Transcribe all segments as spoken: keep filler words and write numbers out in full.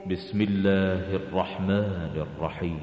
بسم الله الرحمن الرحيم.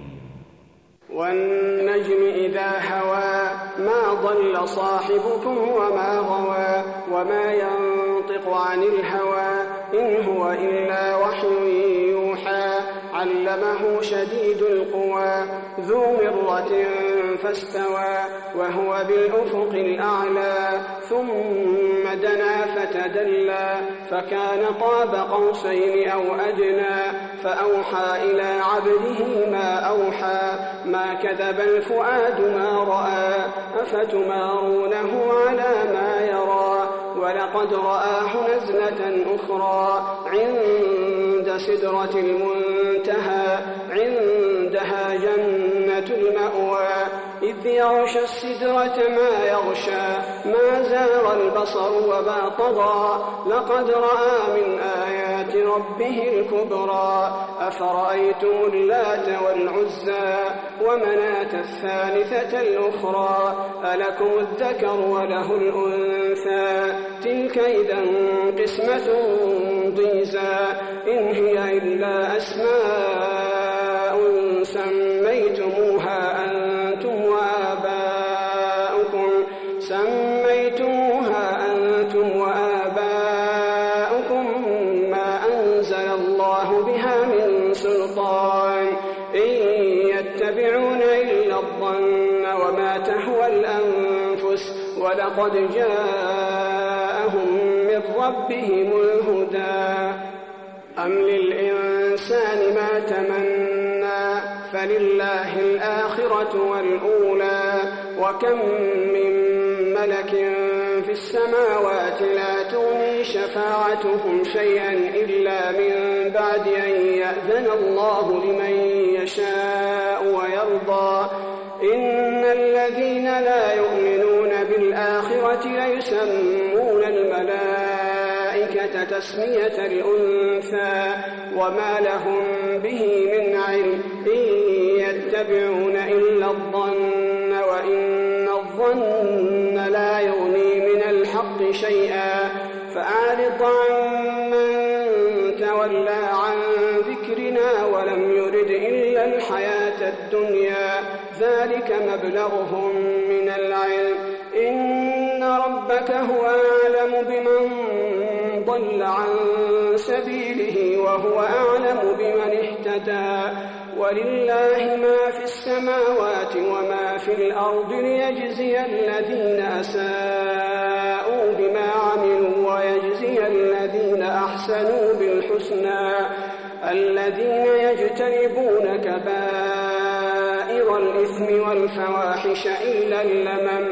والنجم إذا هوى ما ضل صاحبكم وما غوى وما ينطق عن الهوى إن هو إلا وحي يوحى علمه شديد القوى ذو مرة فاستوى وهو بالأفق الأعلى ثم دنا فتدلى فكان قاب قوسين أو أدنى فأوحى إلى عبده ما أوحى ما كذب الفؤاد ما رأى أفتمارونه على ما يرى ولقد رآه نزلة أخرى عند سدرة المنتهى عندها جنة المأوى إذ يغشى السدرة ما يغشى ما زاغ البصر وما طغى لقد رأى من آيات ربه الكبرى أفرأيتم اللات والعزى ومناة الثالثة الأخرى ألكم الذكر وله الأنثى تلك إذا قسمة ضيزى إن هي إلا أسماء سميتموها أنتم وآباؤكم سميتموها أنتم وآباؤكم ما أنزل الله بها من سلطان إن يتبعون إلا الظن وما تهوى الأنفس ولقد جاءهم من ربهم الهدى أم للإنسان ما تمنى فلله الآخرة والأولى وكم من ملك في السماوات لا تغني شفاعتهم شيئا إلا من بعد أن يأذن الله لمن يشاء ويرضى إن الذين لا يؤمنون بالآخرة ليسمون الملائكة تسمية الأنثى وما لهم به من علم إن يتبعون إلا الظن وإن الظن لا يغني من الحق شيئا فأعرض عن من تولى عن ذكرنا ولم يرد إلا الحياة الدنيا ذلك مبلغهم من العلم إن ربك هو أعلم بمن ضل عن سبيله وهو أعلم بمن اهتدى ولله ما في السماوات وما في الأرض ليجزي الذين أساءوا بما عملوا ويجزي الذين أحسنوا بالحسنى الذين يجتنبون كبائر الإثم والفواحش إلا اللمم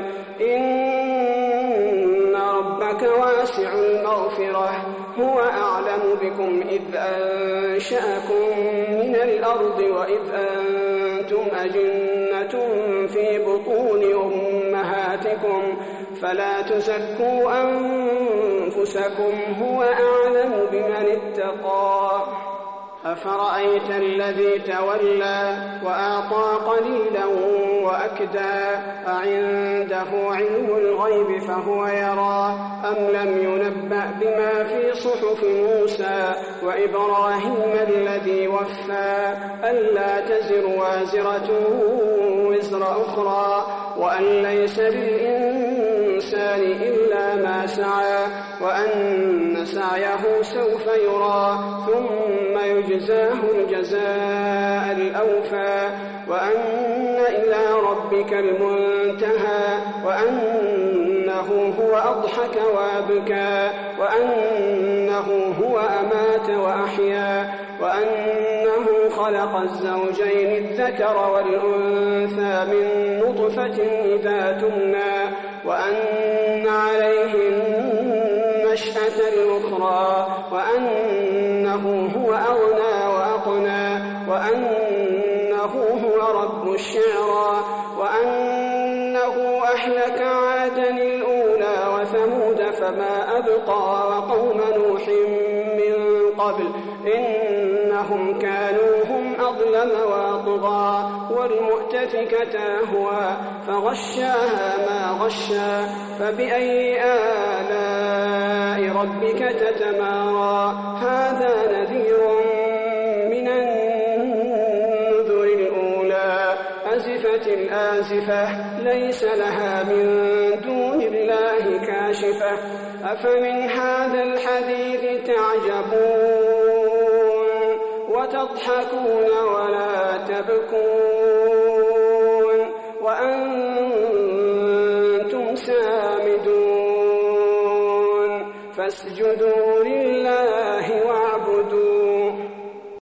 إن ربك واسع المغفرة هو أعلم بكم إذ أنشأكم من الأرض وإذ أنتم أجنة في بطون أمهاتكم فلا تزكوا أنفسكم هو أعلم بمن اتقى أفرأيت الذي تولى وأعطى قليلا وأكدى أعنده علم الغيب فهو يرى أم لم ينبأ بما في صحف موسى وإبراهيم الذي وفى ألا تزر وازرة وزر أخرى وأن ليس للإنسان إلا ما سعى وأن سعيه سوف يرى ثم يجزاه الجزاء الأوفى وأن إلى ربك المنتهى وأنه هو أضحك وأبكى وأنه هو أمات وأحيا وأنه خلق الزوجين الذكر والأنثى من نطفة إذا تمنى وأن عليه النشأة الأخرى وأنه هو أغنى وأقنى وأنه هو رب الشعرى وأنه أهلك عادا الأولى وثمود فما أبقى وقوم نوح من قبل إنهم كانوا هم أظلم وأطغى والمؤتفكة أهوى فغشاها ما غشى فبأي آلاء ربك تتمارى هذا نذير رادفة ليس لها من دون الله كاشفة أفمن هذا الحديث تعجبون وتضحكون ولا تبكون وأنتم سامدون فاسجدوا لله وعلا